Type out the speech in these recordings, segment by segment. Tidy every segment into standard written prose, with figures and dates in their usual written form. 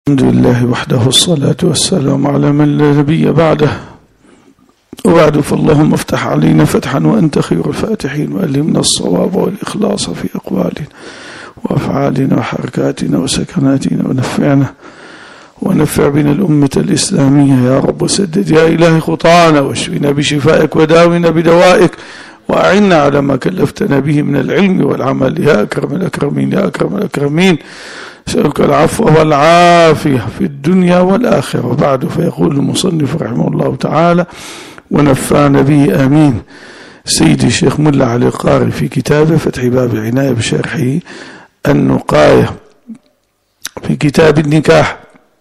الحمد لله وحده والصلاة والسلام على من لا نبي بعده وبعد فاللهم افتح علينا فتحا وأنت خير الفاتحين وألهمنا الصواب والإخلاص في أقوالنا وأفعالنا وحركاتنا وسكناتنا ونفع بنا الأمة الإسلامية يا رب، وسدد يا إلهي خطانا واشفنا بشفائك وداونا بدوائك وأعنا على ما كلفتنا به من العلم والعمل يا أكرم الأكرمين يا أكرم الأكرمين. سألك العفو والعافية في الدنيا والآخرة. وبعد فيقول المصنف رحمه الله تعالى ونفعنا به آمين. سيدي الشيخ ملا علي القاري في كتابه فتح باب العناية بشرحه النقاية في كتاب النكاح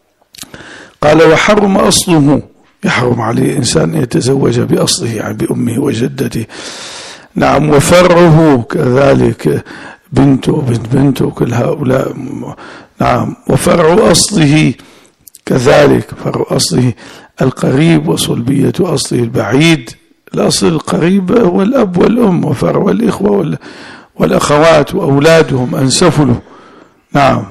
قال وحرم أصله، يحرم عليه إنسان يتزوج بأصله يعني بأمه وجدته، نعم، وفرعه كذلك بنته وبنت بنته كل هؤلاء، نعم، وفرع أصله كذلك، فرع أصله القريب وصلبية أصله البعيد. الأصل القريب هو الأب والأم، وفرع الإخوة والأخوات وأولادهم أنسفلوا، نعم،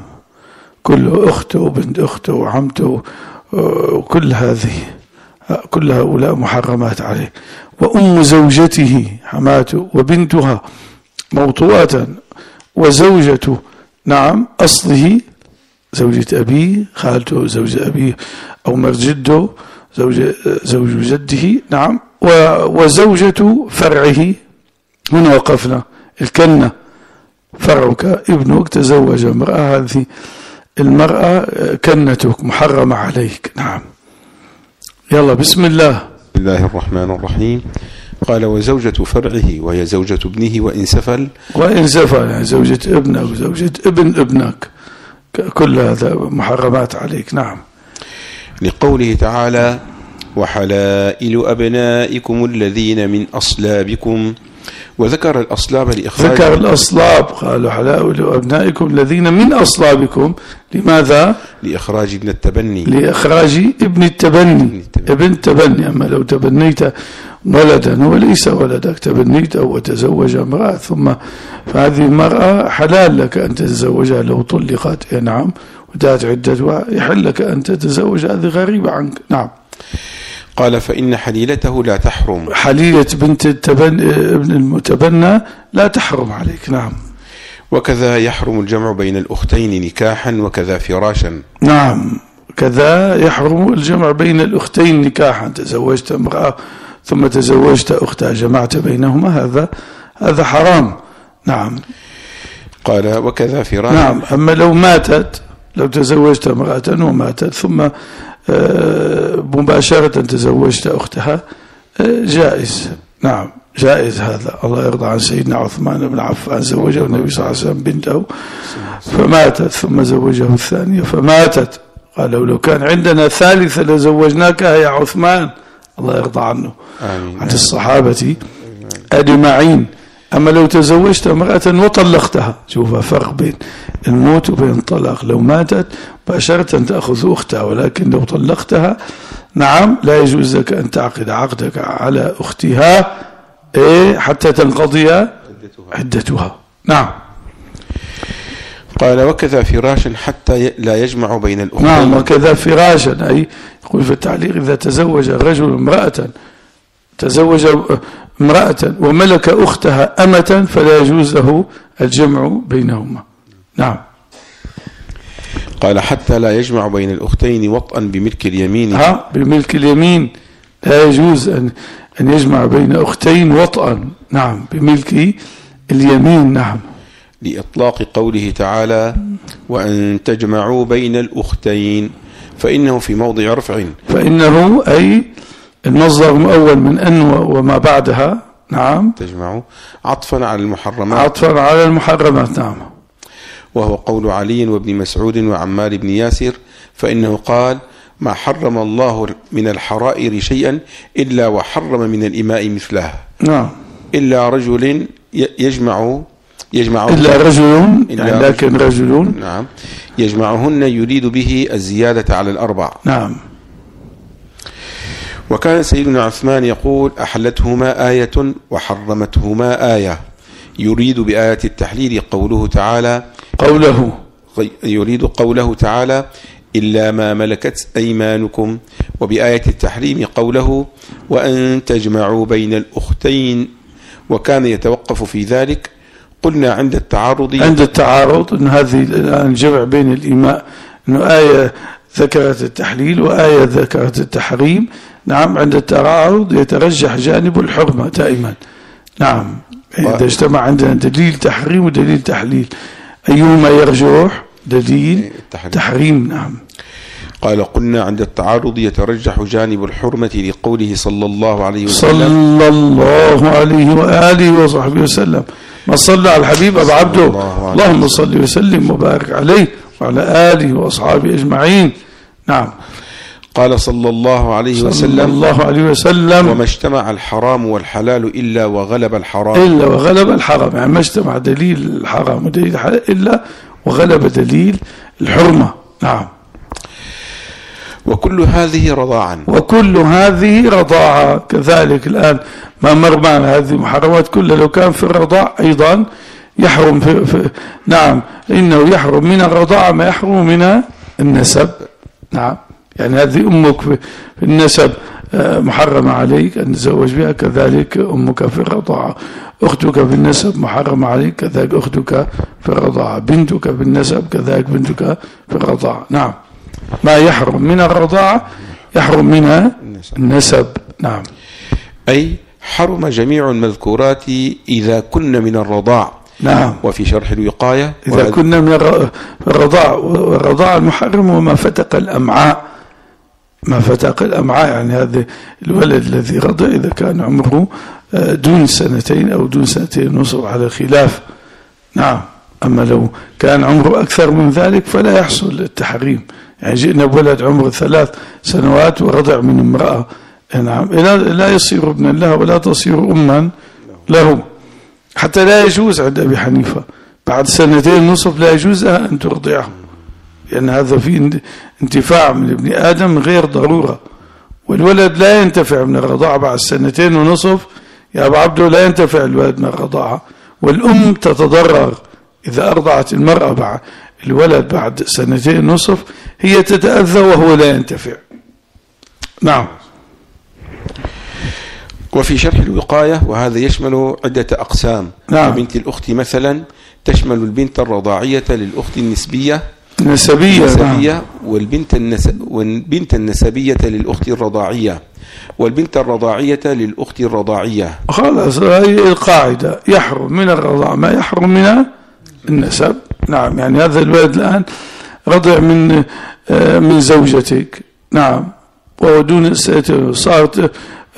كل أخته وبنت أخته وعمته وكل هذه كل هؤلاء محرمات عليه. وأم زوجته حماته وبنتها موطوءة، وزوجته نعم أصله زوجة أبيه، خالته زوجة أبيه أو مرجده زوج جده، نعم، وزوجة فرعه. هنا وقفنا الكنة، فرعك ابنك تزوج امرأة، هذه المرأة كنتك محرمة عليك، نعم. يلا بسم الله. بسم الله الرحمن الرحيم. قال وزوجة فرعه وهي زوجة ابنه وإن سفل يعني زوجة ابنه وزوجة ابن ابنك، كل هذا محرمات عليك، نعم. لقوله تعالى وحلائل أبنائكم الذين من أصلابكم، وذكر الأصلاب لإخراج، ذكر الأصلاب، قالوا حلائل أبنائكم الذين من أصلابكم، لماذا؟ لإخراج ابن التبني، لإخراج ابن التبني، ابن التبني. أما لو تبنيت ولدا وليس ولدك، تبنيته وتزوج امرأة ثم فهذه المرأة حلال لك أن تتزوجها لو طلقت، نعم، وانتهت عدتها، يحل لك أن تتزوج، هذه غريبة عنك، نعم. قال فإن حليلته لا تحرم، حليلة بنت ابن المتبنى لا تحرم عليك، نعم. وكذا يحرم الجمع بين الأختين نكاحا وكذا فراشا، نعم، كذا يحرم الجمع بين الأختين نكاحا، تزوجت امرأة ثم تزوجت أختها جمعت بينهما، هذا حرام، نعم. قال وكذا فراشا، نعم. أما لو ماتت، لو تزوجت امرأة وماتت ثم مباشرة تزوجت أختها، جائز، نعم، جائز هذا. الله يرضى عن سيدنا عثمان بن عفان، زوجه النبي صلى الله عليه وسلم بنته فماتت ثم زوجه الثانية فماتت، قال لو كان عندنا ثالثة لزوجناكها يا عثمان، الله يرضى عنه عن الصحابة أجمعين. أما لو تزوجت امرأة وطلقتها، شوف فرق بين الموت وبين الطلاق. لو ماتت مباشرة تأخذ أختها، ولكن لو طلقتها، نعم، لا يجوز لك أن تعقد عقدك على أختها حتى تنقضي عدتها، نعم. قال وكذا فراشا حتى لا يجمع بين الأختين، نعم، وكذا فراشا، أي يقول في التعليق إذا تزوج الرجل امرأة وملك أختها أمة فلا يجوز له الجمع بينهما، نعم. قال حتى لا يجمع بين الأختين وطئا بملك اليمين، بملك اليمين لا يجوز أن يجمع بين أختين وطئا، نعم، بملك اليمين، نعم. لإطلاق قوله تعالى وأن تجمعوا بين الأختين، فإنه في موضع رفع، فإنه أي المصدر مؤول من أن وما بعدها، نعم، تجمعوا عطفا على المحرمات، عطفا على المحرمات، نعم. وهو قول علي وابن مسعود وعمار بن ياسر، فإنه قال ما حرم الله من الحرائر شيئا إلا وحرم من الإماء مثله، نعم، إلا رجل يجمع إلا رجل، يعني لكن رجل، نعم، يجمعهن يريد به الزيادة على الأربع، نعم. وكان سيدنا عثمان يقول أحلتهما آية وحرمتهما آية، يريد بآية التحليل قوله تعالى، قوله يريد قوله تعالى إلا ما ملكت أيمانكم، وبآية التحريم قوله وأن تجمعوا بين الأختين، وكان يتوقف في ذلك. قلنا عند التعارض أن هذه الآن جمع بين الإيماء، أنه آية ذكرت التحليل وآية ذكرت التحريم. نعم، عند التعارض يترجح جانب الحرمة دائما. نعم، إذا اجتمع عندنا دليل تحريم ودليل تحليل، أيهما يرجح؟ دليل تحريم. نعم. قال قلنا عند التعارض يترجح جانب الحرمة لقوله صلى الله عليه وسلم صلى الله عليه وآله وصحبه وسلم. ما صلى على الحبيب أبو عبده اللهم صل وسلم وبارك عليه وعلى آله وأصحابه أجمعين. نعم. قال صلى الله عليه وسلم وما اجتمع الحرام والحلال إلا وغلب الحرام. يعني ما اجتمع دليل الحرام ودليل الحلال إلا وغلب دليل الحرمة. نعم. وكل هذه رضاعا كذلك. الآن ما مر معنا هذه محرمات كلها، لو كان في الرضاع أيضا يحرم نعم، إنه يحرم من الرضاعة ما يحرم من النسب. نعم، يعني هذه أمك في النسب محرمة عليك أن تزوج بها، كذلك أمك في الرضاعة. أختك في النسب محرمة عليك، كذلك أختك في الرضاعة. بنتك في النسب كذلك بنتك في الرضاعة. نعم، ما يحرم من الرضاعة يحرم من النسب. نعم، أي حرم جميع المذكورات إذا كن من الرضاع. نعم. وفي شرح الوقاية إذا كنا من الرضاع، والرضاع المحرم وما فتق الأمعاء. يعني هذا الولد الذي رضع إذا كان عمره دون 2 أو دون 2 ونصف على خلاف. نعم. أما لو كان عمره أكثر من ذلك فلا يحصل التحريم. يعني جئنا بولد عمره 3 سنوات ورضع من امرأة، نعم، لا يصير ابنا لها ولا تصير أما له. حتى لا يجوز عند أبي حنيفة بعد 2 ونصف لا يجوز أن ترضعه، لأن هذا فيه انتفاع من ابن آدم غير ضرورة. والولد لا ينتفع من الرضاعة بعد 2 ونصف يا أبو عبده، لا ينتفع الولد من الرضاعة. والأم تتضرر إذا أرضعت المرأة بعد الولد بعد 2 ونصف، هي تتأذى وهو لا ينتفع. نعم. وفي شرح الوقاية وهذا يشمل عدة أقسام. نعم. بنت الأخت مثلا تشمل البنت الرضاعية للأخت النسبية نعم. والبنت النسبية للأخت الرضاعية، والبنت الرضاعية للأخت الرضاعية. خلاص، هذه القاعدة، يحرم من الرضاع ما يحرم من النسب. نعم، يعني هذا الولد الآن رضع من زوجتك، نعم، ودون صارت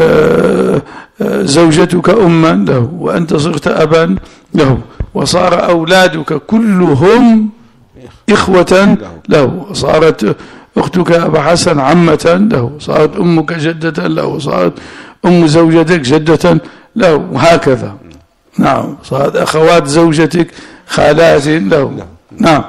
زوجتك أما له وأنت صرت أبا له، وصار أولادك كلهم إخوة له، صارت أختك أبا حسن عمة له، صارت أمك جدة له، صارت أم زوجتك جدة له، وهكذا. نعم، صارت أخوات زوجتك خالات له. نعم.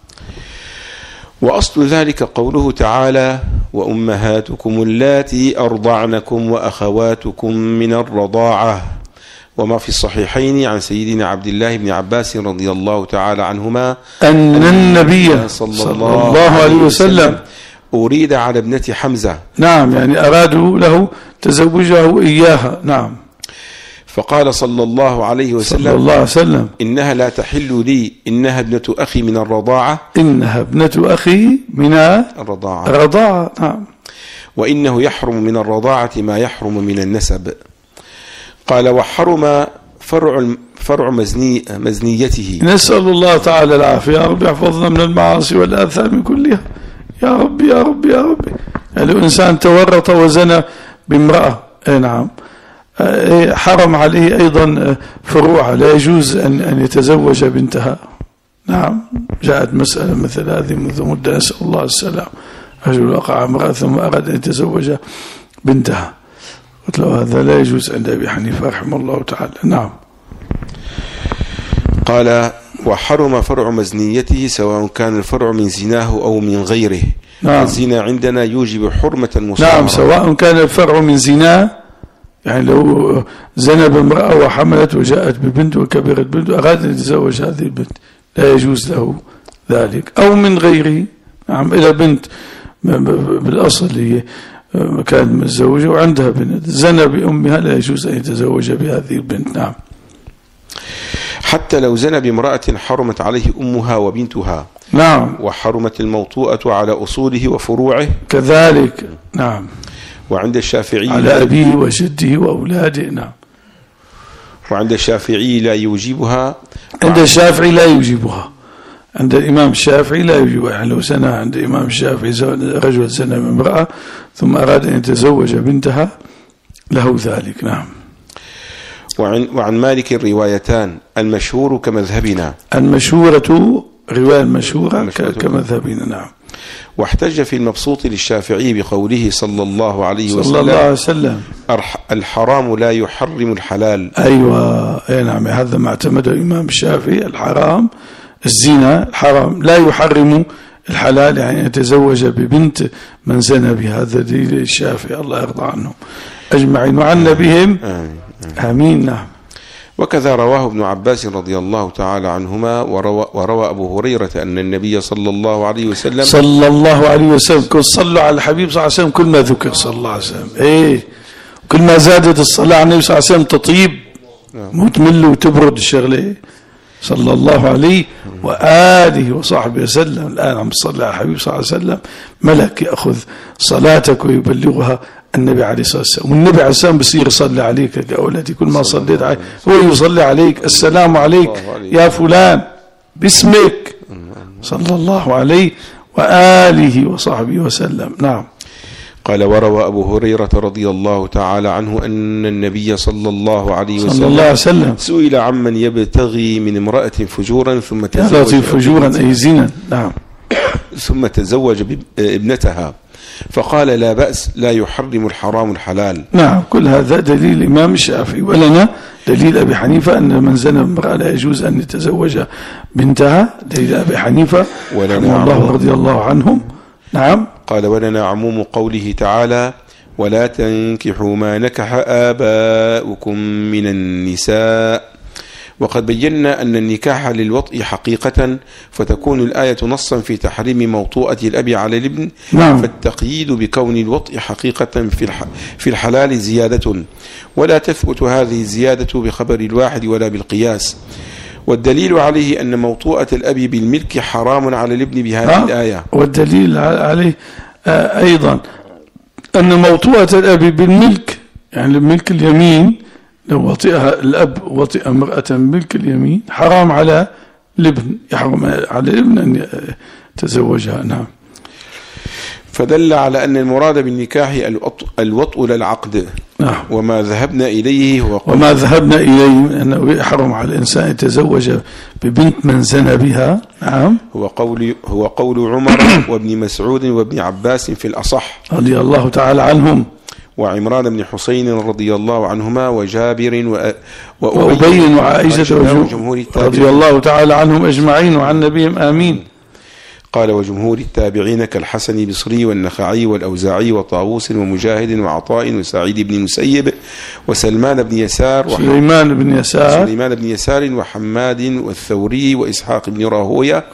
وأصل ذلك قوله تعالى وأمهاتكم اللاتي أرضعنكم وأخواتكم من الرضاعة. وما في الصحيحين عن سيدنا عبد الله بن عباس رضي الله تعالى عنهما أن النبي صلى الله عليه وسلم أريد على ابنة حمزة. نعم، يعني أرادوا له تزوجه إياها. نعم. فقال صلى الله عليه وسلم إنها لا تحل لي، إنها ابنة أخي من الرضاعة. إنها ابنة أخي من الرضاعة. نعم. وإنه يحرم من الرضاعة ما يحرم من النسب. قال وحرم فرع مزنيته. نسأل الله تعالى العافية، يا رب يحفظنا من المعاصي والآثام كلها، يا رب يا رب يا رب. يعني إنسان تورط وزنى بامرأة، نعم، حرم عليه أيضا فروعها، لا يجوز أن يتزوج بنتها. نعم، جاءت مسألة مثل هذه منذ مدة، نسأل الله السلام. رجل وقع امرأة ثم أراد أن يتزوج بنتها، قلت له هذا لا يجوز عند أبي حنيفة رحمه الله تعالى. نعم. قال وحرم فرع مزنيته سواء كان الفرع من زناه أو من غيره. نعم. الزنا عندنا يوجب حرمة المصاهرة. نعم، سواء كان الفرع من زناه، يعني لو زنى بامرأة وحملت وجاءت ببنت وكبرت بنت وأراد أن يتزوج هذه البنت لا يجوز له ذلك، أو من غيره. نعم. إلى بنت بالأصل هي كانت متزوجة وعندها بنت، زنى بأمها لا يجوز أن يتزوج بهذه البنت. نعم. حتى لو زنى بامرأة حرمت عليه أمها وبنتها. نعم. وحرمت الموطوءة على أصوله وفروعه كذلك. نعم. وعند الشافعي على أبيه وجده وأولاده. نعم. وعند الشافعي لا يوجبها. عند الشافعي لا يوجبها، عند الإمام الشافعي لا يوجبها. يعني لو زنى عند الإمام الشافعي رجل زنى بامرأة ثم أراد أن يتزوج بنتها له ذلك. نعم. وعن مالك الروايتان، المشهور كمذهبنا. المشهورة رواية المشهورة كمذهبنا. نعم. واحتج في المبسوط للشافعي بقوله صلى الله عليه وسلم الحرام لا يحرم الحلال. أيوة. نعم. هذا ما اعتمده الإمام الشافعي. الحرام الزنا الحرام لا يحرم الحلال، يعني يتزوج ببنت من زنى بهذا دليل الشافعي الله يرضى عنهم أجمعين وعنا بهم. آمين. نعم. وكذا رواه ابن عباس رضي الله تعالى عنهما، وروى أبو هريرة أن النبي صلى الله عليه وسلم كل صلوا على الحبيب صلى الله عليه وسلم كل ما ذكر صلى الله عليه وسلم. كل ما زادت الصلاة على النبي صلى الله عليه وسلم تطيب متمل وتبرد الشغلة صلى الله عليه وآله وصحبه وسلم. الآن عم تصلي على الحبيب صلى الله عليه وسلم، ملك يأخذ صلاتك ويبلغها النبي عليه الصلاة والسلام، والنبي عليه السلام بصير يصلي عليك يا أولادي. كل ما صليت عليه هو يصلي عليك، السلام عليك يا فلان باسمك صلى الله عليه وآله وصحبه وسلم. نعم. قال وروى أبو هريرة رضي الله تعالى عنه أن النبي صلى الله عليه وسلم سئل عمن يبتغي من امرأة فجورا ثم تزوج ابنتها فقال لا بأس لا يحرم الحرام الحلال. نعم. كل هذا دليل الإمام الشافعي، ولنا دليل أبي حنيفة أن من زنى بامرأة لا يجوز أن يتزوج بنتها، دليل أبي حنيفة الله رضي الله عنهم. نعم. قال ولنا عموم قوله تعالى ولا تنكحوا ما نكح آباؤكم من النساء. وقد بينا أن النكاح للوطء حقيقة، فتكون الآية نصا في تحريم موطوءة الأب على الابن. نعم. فالتقييد بكون الوطء حقيقة في الحلال زيادة، ولا تثبت هذه الزيادة بخبر الواحد ولا بالقياس. والدليل عليه أن موطوءة الأب بالملك حرام على الابن بهذه الآية. والدليل عليه أيضا أن موطوءة الأب بالملك، يعني ملك اليمين، لو وطئها الأب وطئ امرأة ملك اليمين حرام على الابن، يحرم على الابن أن يتزوجها. نعم. فدل على أن المراد بالنكاح الوطء للعقد. نعم. وما ذهبنا إليه أنه يحرم على الإنسان يتزوج ببنت من زنى بها. نعم. هو قول عمر وابن مسعود وابن عباس في الأصح رضي الله تعالى عنهم، وعمران بن حسين رضي الله عنهما، وجابر وأبي وعائشة رضي الله تعالى عنهم أجمعين وعن نبيهم. آمين. قال وجمهور التابعين كالحسن البصري والنخعي والأوزاعي وطاووس ومجاهد وعطاء وسعيد بن مسيب وسلمان بن يسار سليمان بن يسار وحماد والثوري وإسحاق بن راهوية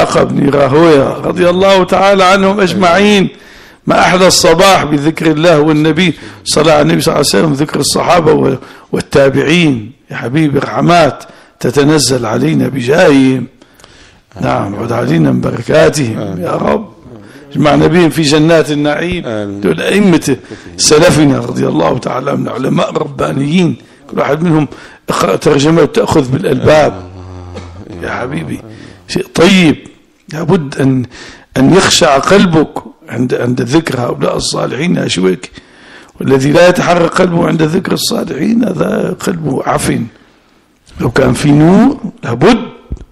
رضي الله تعالى عنهم أجمعين. ما أحلى الصباح بذكر الله والنبي صلى على النبي صلى الله عليه وسلم، ذكر الصحابة والتابعين. يا حبيبي رحمات تتنزل علينا بجاههم. نعم. عد علينا من بركاتهم يا رب، اجمعنا بهم في جنات النعيم. دول أئمة سلفنا رضي الله تعالى من علماء ربانيين، كل واحد منهم ترجمة تأخذ بالألباب. يا حبيبي شيء طيب، لابد أن يخشع قلبك عند ذكر هؤلاء الصالحين أشويك. والذي لا يتحرك قلبه عند ذكر الصالحين هذا قلبه عفن. لو كان في نور لابد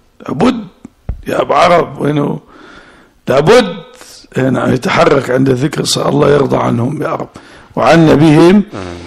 يا أبو عرب وينه لابد أن يتحرك عند ذكر الله يرضى عنهم يا رب وعنا بهم.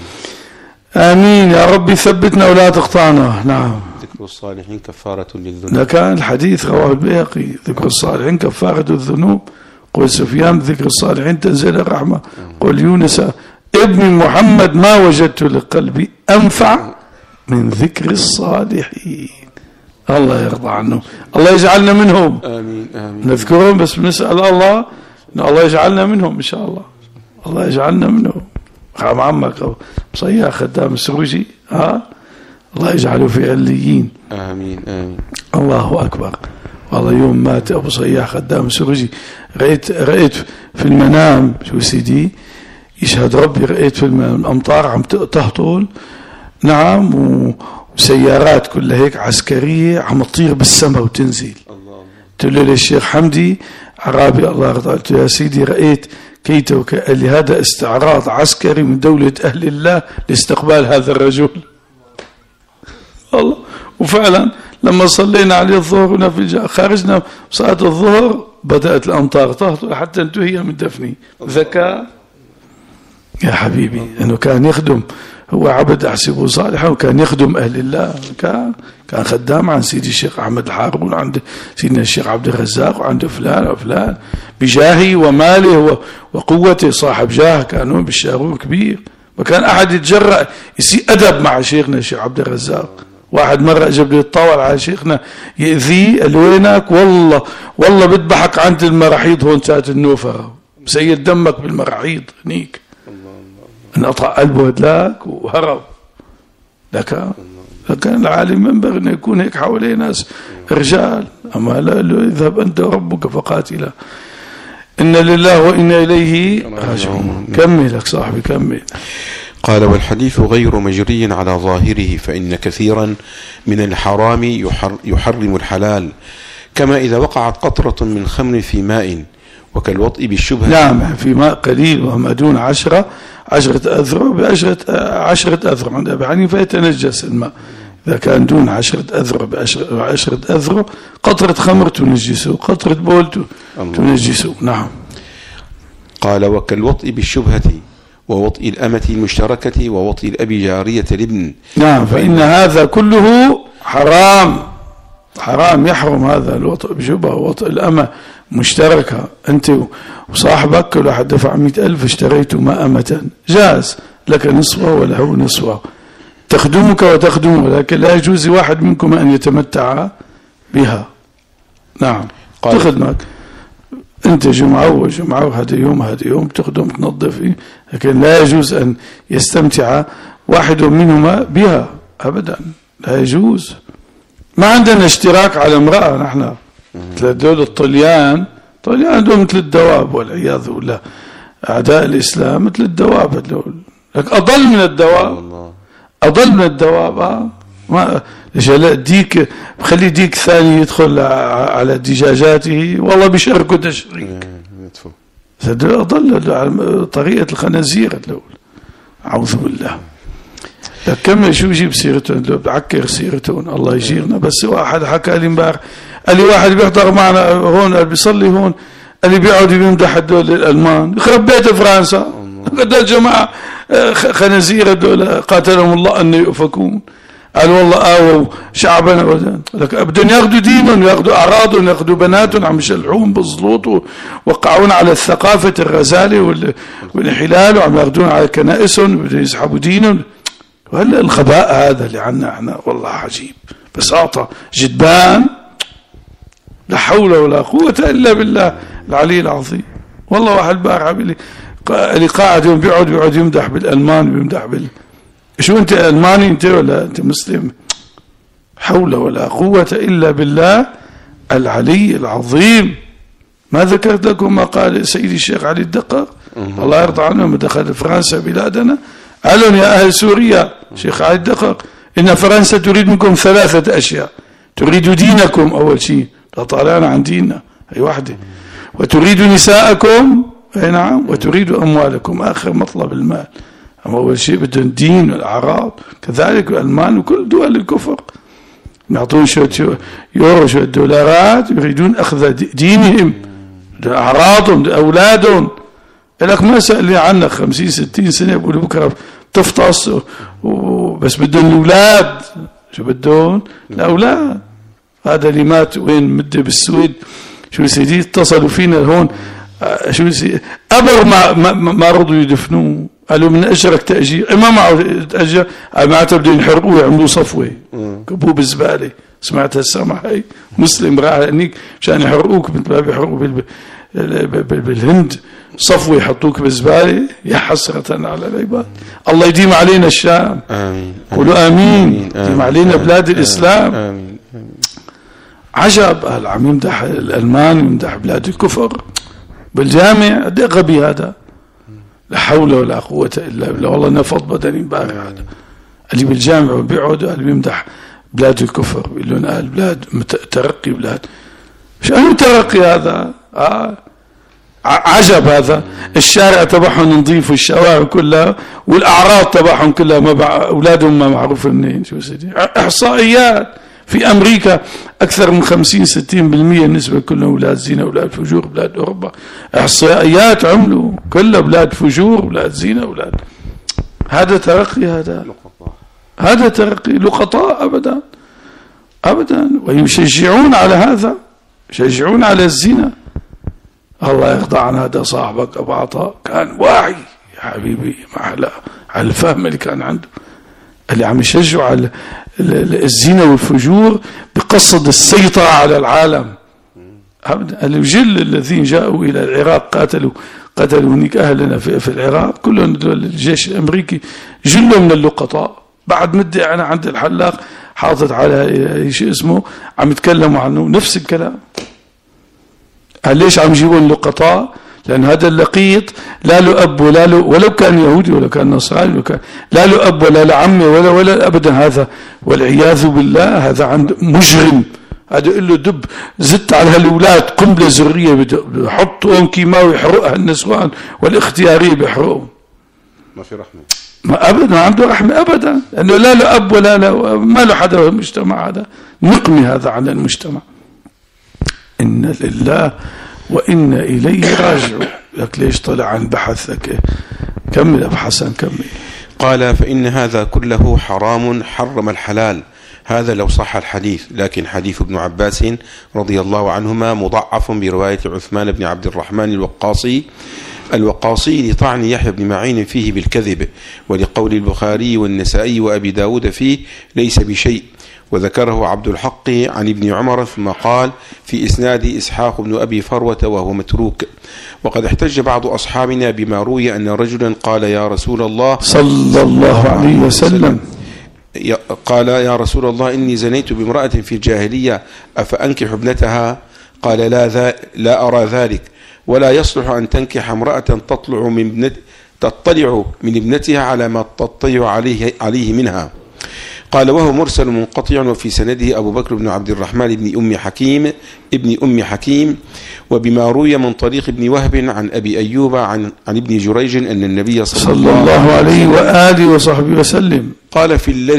آمين يا رب. ثبتنا ولا تقطعنا. نعم. ذكر الصالحين كفارة للذنوب. ده كان الحديث رواه البيهقي، ذكر الصالحين كفارة الذنوب. قول سفيان ذكر الصالحين تنزل الرحمة. قول يونس ابن محمد ما وجدت لقلبي أنفع من ذكر الصالحين. الله يرضى عنهم، الله يجعلنا منهم. آمين آمين. نذكرهم بس بنسأل الله إن الله يجعلنا منهم إن شاء الله. الله يجعلنا منهم. خام عمك صياح خدام السروجي الله يجعله في عليين. آمين آمين. الله أكبر. والله يوم مات أبو صياح خدام السروجي رأيت في المنام شو سيدي يشهد ربي، رأيت في الأمطار عم تهطل، نعم، وسيارات كلها هيك عسكرية عم تطير بالسماء وتنزل. قلت له للشيخ حمدي عرابي الله يرضى، قلت له يا سيدي رأيت كيته قال لي هذا استعراض عسكري من دولة أهل الله لاستقبال هذا الرجل. الله. وفعلا لما صلينا عليه الظهر في خارجنا صلاة الظهر بدأت الأمطار تهطل حتى انتهي من دفني. ذكاء يا حبيبي، أنه كان يخدم، هو عبد أحسبه صالحا وكان يخدم أهل الله، كان خدام عن سيدي الشيخ أحمد الحارون، عند سيدنا الشيخ عبد الرزاق، وعند فلان وفلان بجاهه وماله وقوته، صاحب جاه، كانوا بالشارور كبير، وكان أحد يتجرأ يسيء أدب مع شيخنا الشيخ عبد الرزاق. واحد مرة جاب لي الطاول على شيخنا يأذيه، قال له وينك؟ والله بذبحك عند المراحيض هون تاعت النوفة، مسيد دمك بالمراحيض هنيك. انقطع قلبه هدلاك وهرب. لكن العالم ينبغي أن يكون هيك حواليه ناس رجال. أما لا اذهب أنت وربك فقاتلا إن لله وإنا إليه راجعون. كملك صاحبي كمل. قال والحديث غير مجري على ظاهره، فإن كثيرا من الحرام يحرم الحلال، كما إذا وقعت قطرة من خمر في ماء، وكالوطء بالشبهة. نعم، في ماء قليل وما دون 10 أذرع ب10 أذرع عند أبي حنيفة يتنجس الماء. إذا كان دون 10 أذرع ب10 أذرع قطرة خمر تنجسه، قطرة بول تنجسه. نعم. قال وكالوطء بالشبهة، ووطء الأمة المشتركة، ووطء الأب جارية الابن. نعم، فإن هذا كله حرام يحرم هذا الوطء بشبهة ووطء الأمة مشتركة. أنت وصاحبك كل واحد دفع 100,000 اشتريت ما أمة، جاز لك نصفه وله نصفه، تخدمك وتخدمه، لكن لا يجوز واحد منكم أن يتمتع بها. نعم، تخدمك أنت جمعة هذا يوم تخدم تنظف فيه، لكن لا يجوز أن يستمتع واحد منهما بها أبدا، لا يجوز. ما عندنا اشتراك على امرأة نحن. دول الطليان دول مثل الدواب والعياذ بالله، أعداء الإسلام مثل الدواب دول، أضل من الدواب. ما ليش ديك بخلي ديك ثاني يدخل على دجاجاته، والله بيشاركوا تشريك. هذول أضل على طريقة الخنازير دول، أعوذ بالله. كم شو يجيب سيرتهم، بعكر سيرتهم، الله يجيرنا. بس واحد حكى لي امبارح، قال لي واحد بيحضر معنا هون بيصلي هون، قال لي بيقعد يمدح هدول الألمان، يخرب بيت فرنسا، هدول جماعة خنازير هدول قاتلهم الله أن يؤفكون. قال والله آووا شعبنا، بدهم ياخذوا دينهم، ياخذوا أعراضهم، ياخذوا بناتهم، عم يشلعون بالزلوط ووقعون على الثقافة الرزالة والانحلال، وعم ياخذون على كنائسهم، بدهم يسحبوا دينهم. وهلا الغباء هذا اللي عنا احنا والله عجيب، بساطة جدبان، لا حول ولا قوة إلا بالله العلي العظيم. والله واحد بارع اللي قاعد يوم بيقعد يمدح بالألمان ويمدح شو أنت ألماني أنت ولا أنت مسلم؟ حول ولا قوة إلا بالله العلي العظيم. ما ذكرت لكم ما قال سيدي الشيخ علي الدقاق الله يرضى عنه لما دخل فرنسا بلادنا، قالوا يا أهل سوريا شيخ علي الدقاق إن فرنسا تريد منكم 3 أشياء، تريد دينكم أول شيء، طالعنا عن ديننا هي واحدة، وتريد نساءكم أي نعم، وتريد أموالكم آخر مطلب المال. أما أول شيء بدهم دين والأعراض، كذلك الألمان وكل دول الكفر يعطون شوية يورو شوية دولارات، يريدون أخذ دينهم أعراضهم أولادهم. لك ما سألني عنك 50-60 سنة يقولوا بكرة تفطس بس بدهم الأولاد. شو بدهم؟ الأولاد. هذا اللي مات وين مدة بالسويد شو سيدي اتصلوا فينا هون، شو سيدي أبر ما رضوا يدفنوه، قالوا من أجرك تأجير، ما معه تأجير، معناته بدهم يحرقوه يعملوا صفوة كبوه بالزبالة. سمعت السمع هاي مسلم راح هنيك مشان يحرقوك مثل ما بيحرقوا بالهند صفوة يحطوك بالزبالة. يا حسرة على العباد. الله يديم علينا الشام. آمين. قولوا آمين. يديم علينا بلاد الإسلام. آمين. عجب. عم يمدح الألمان يمدح بلاد الكفر بالجامع. قد غبي هذا. لا حول ولا قوة إلا بالله. والله نفض بدني امبارح هذا اللي بالجامع وبيقعد اللي بيمدح بلاد الكفر بيقولون بلاد ترقي بلاد. مش أي ترقي هذا. عجب هذا. الشارع تبعهم نظيف والشوارع كلها والأعراض تبعهم كلها ما أولادهم ما معروف منين. شو سيدي إحصائيات في أمريكا أكثر من 50-60% النسبة كلها أولاد زينة أولاد فجور. بلاد أوروبا إحصائيات عملوا كلها بلاد فجور بلاد زينة أولاد. هذا ترقي. هذا ترقي. لقطاء أبدا أبدا. ويشجعون على هذا. يشجعون على الزنا. الله يرضى عن هذا صاحبك أبو عطاء كان واعي يا حبيبي على الفهم اللي كان عنده اللي عم يشجعوا على الزنا والفجور بقصد السيطرة على العالم. الجل الذين جاءوا إلى العراق قتلوا هناك أهلنا في العراق كلهم الجيش الأمريكي جلوا من اللقطاء. بعد مدة أنا عند الحلاق حاطط على شيء اسمه عم يتكلموا عنه نفس الكلام. قال ليش عم يجيبون اللقطاء؟ لأن هذا اللقيط لا له أب ولا له ولو كان يهودي ولا كان نصراني ولا كان لا له أب ولا له عمي ولا أبدا. هذا والعياذ بالله هذا عند مجرم. هذا يقول له دب زدت على هالأولاد قنبلة ذرية بحطهم كيماوي يحرقها النسوان والاختيارية بيحرقهم. ما في رحمة. ما أبدا ما عنده رحمة أبدا. لأنه لا له أب ولا له ما له حدا في المجتمع. هذا نقمي هذا على المجتمع. إن لله وإن إليه راجعون. لك ليش طلع عن بحثك؟ كمل أبو حسن كمل. قال فإن هذا كله حرام حرم الحلال. هذا لو صح الحديث. لكن حديث ابن عباس رضي الله عنهما مضعف برواية عثمان بن عبد الرحمن الوقاصي لطعن يحيى بن معين فيه بالكذب ولقول البخاري والنسائي وأبي داود فيه ليس بشيء. وذكره عبد الحق عن ابن عمر ثم قال في إسناد إسحاق بن أبي فروة وهو متروك. وقد احتج بعض أصحابنا بما روي أن رجلا قال يا رسول الله صلى الله عليه وسلم قال يا رسول الله إني زنيت بامرأة في الجاهلية أفأنكح ابنتها؟ قال لا أرى ذلك ولا يصلح أن تنكح امرأة تطلع من ابنتها على ما تطلع عليه منها. قال وهو مرسل منقطع وفي سنده أبو بكر بن عبد الرحمن ابن أم حكيم وبما روي من طريق ابن وهب عن أبي أيوب عن ابن جريج أن النبي صلى الله عليه وآله وصحبه وسلم قال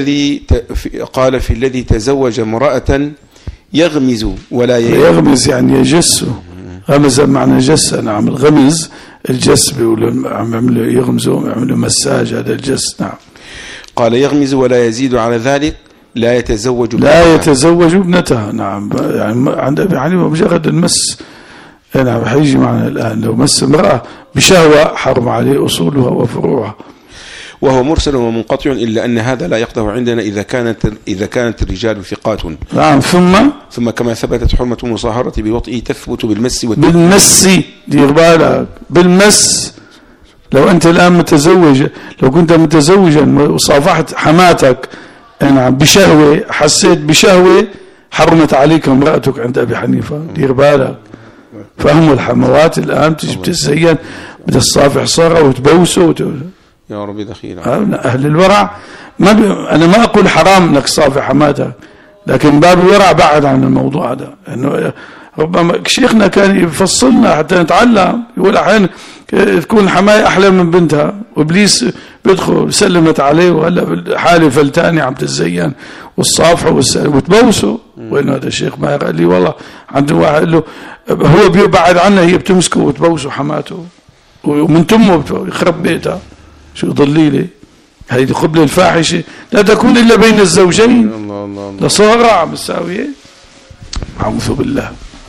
في الذي تزوج امرأة يغمز ولا يغمز يعني يجس. غمز معنى جس. نعم الغمز الجس بيقولوا عم يعملوا يغمزوا يعملوا مساج هذا الجس. نعم. قال يغمز ولا يزيد على ذلك لا يتزوج ابنتها. نعم يعني عند أبي حنيفة مجرد المس. نعم حيجي معنا الآن لو مس امرأة بشهوة حرم عليه أصولها وفروعها. وهو مرسل ومنقطع إلا أن هذا لا يقدح عندنا إذا كانت الرجال ثقات. نعم. ثم كما ثبتت حرمة المصاهرة بوطئه تثبت بالمس دير بالك بالمس. لو أنت الآن متزوج لو كنت متزوجا وصافحت حماتك أنا بشهوة حسيت بشهوة حرمت عليك امرأتك عند أبي حنيفة. دير بالك. فهم الحموات الآن تجي بتزين بدها تصافح صغة وتبوسه يا ربي دخيلة. أهل الورع أنا ما أقول حرام أنك تصافح حماتك لكن باب الورع بعد عن الموضوع هذا. إنه ربما شيخنا كان يفصلنا حتى نتعلم. يقول أحيانا تكون حماية أحلى من بنتها وإبليس بيدخل سلمت عليه وهلا حالي فلتاني عم تتزين والصافحه وتبوسه. وين هذا الشيخ ما قال لي والله عنده واحد قال له هو بيبعد عنها هي بتمسكه وتبوسه حماته ومن تمه يخرب بيتها. شو ضليلي هيدي قبل الفاحشه لا تكون الا بين الزوجين. لصورة عم تساوي. اعوذ بالله.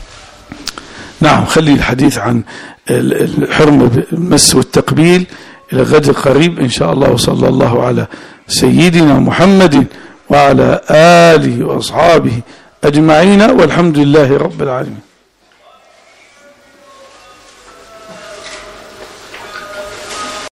نعم خلي الحديث عن الحرمه المس والتقبيل إلى غد قريب إن شاء الله. وصلى الله على سيدنا محمد وعلى آله وأصحابه أجمعين، والحمد لله رب العالمين.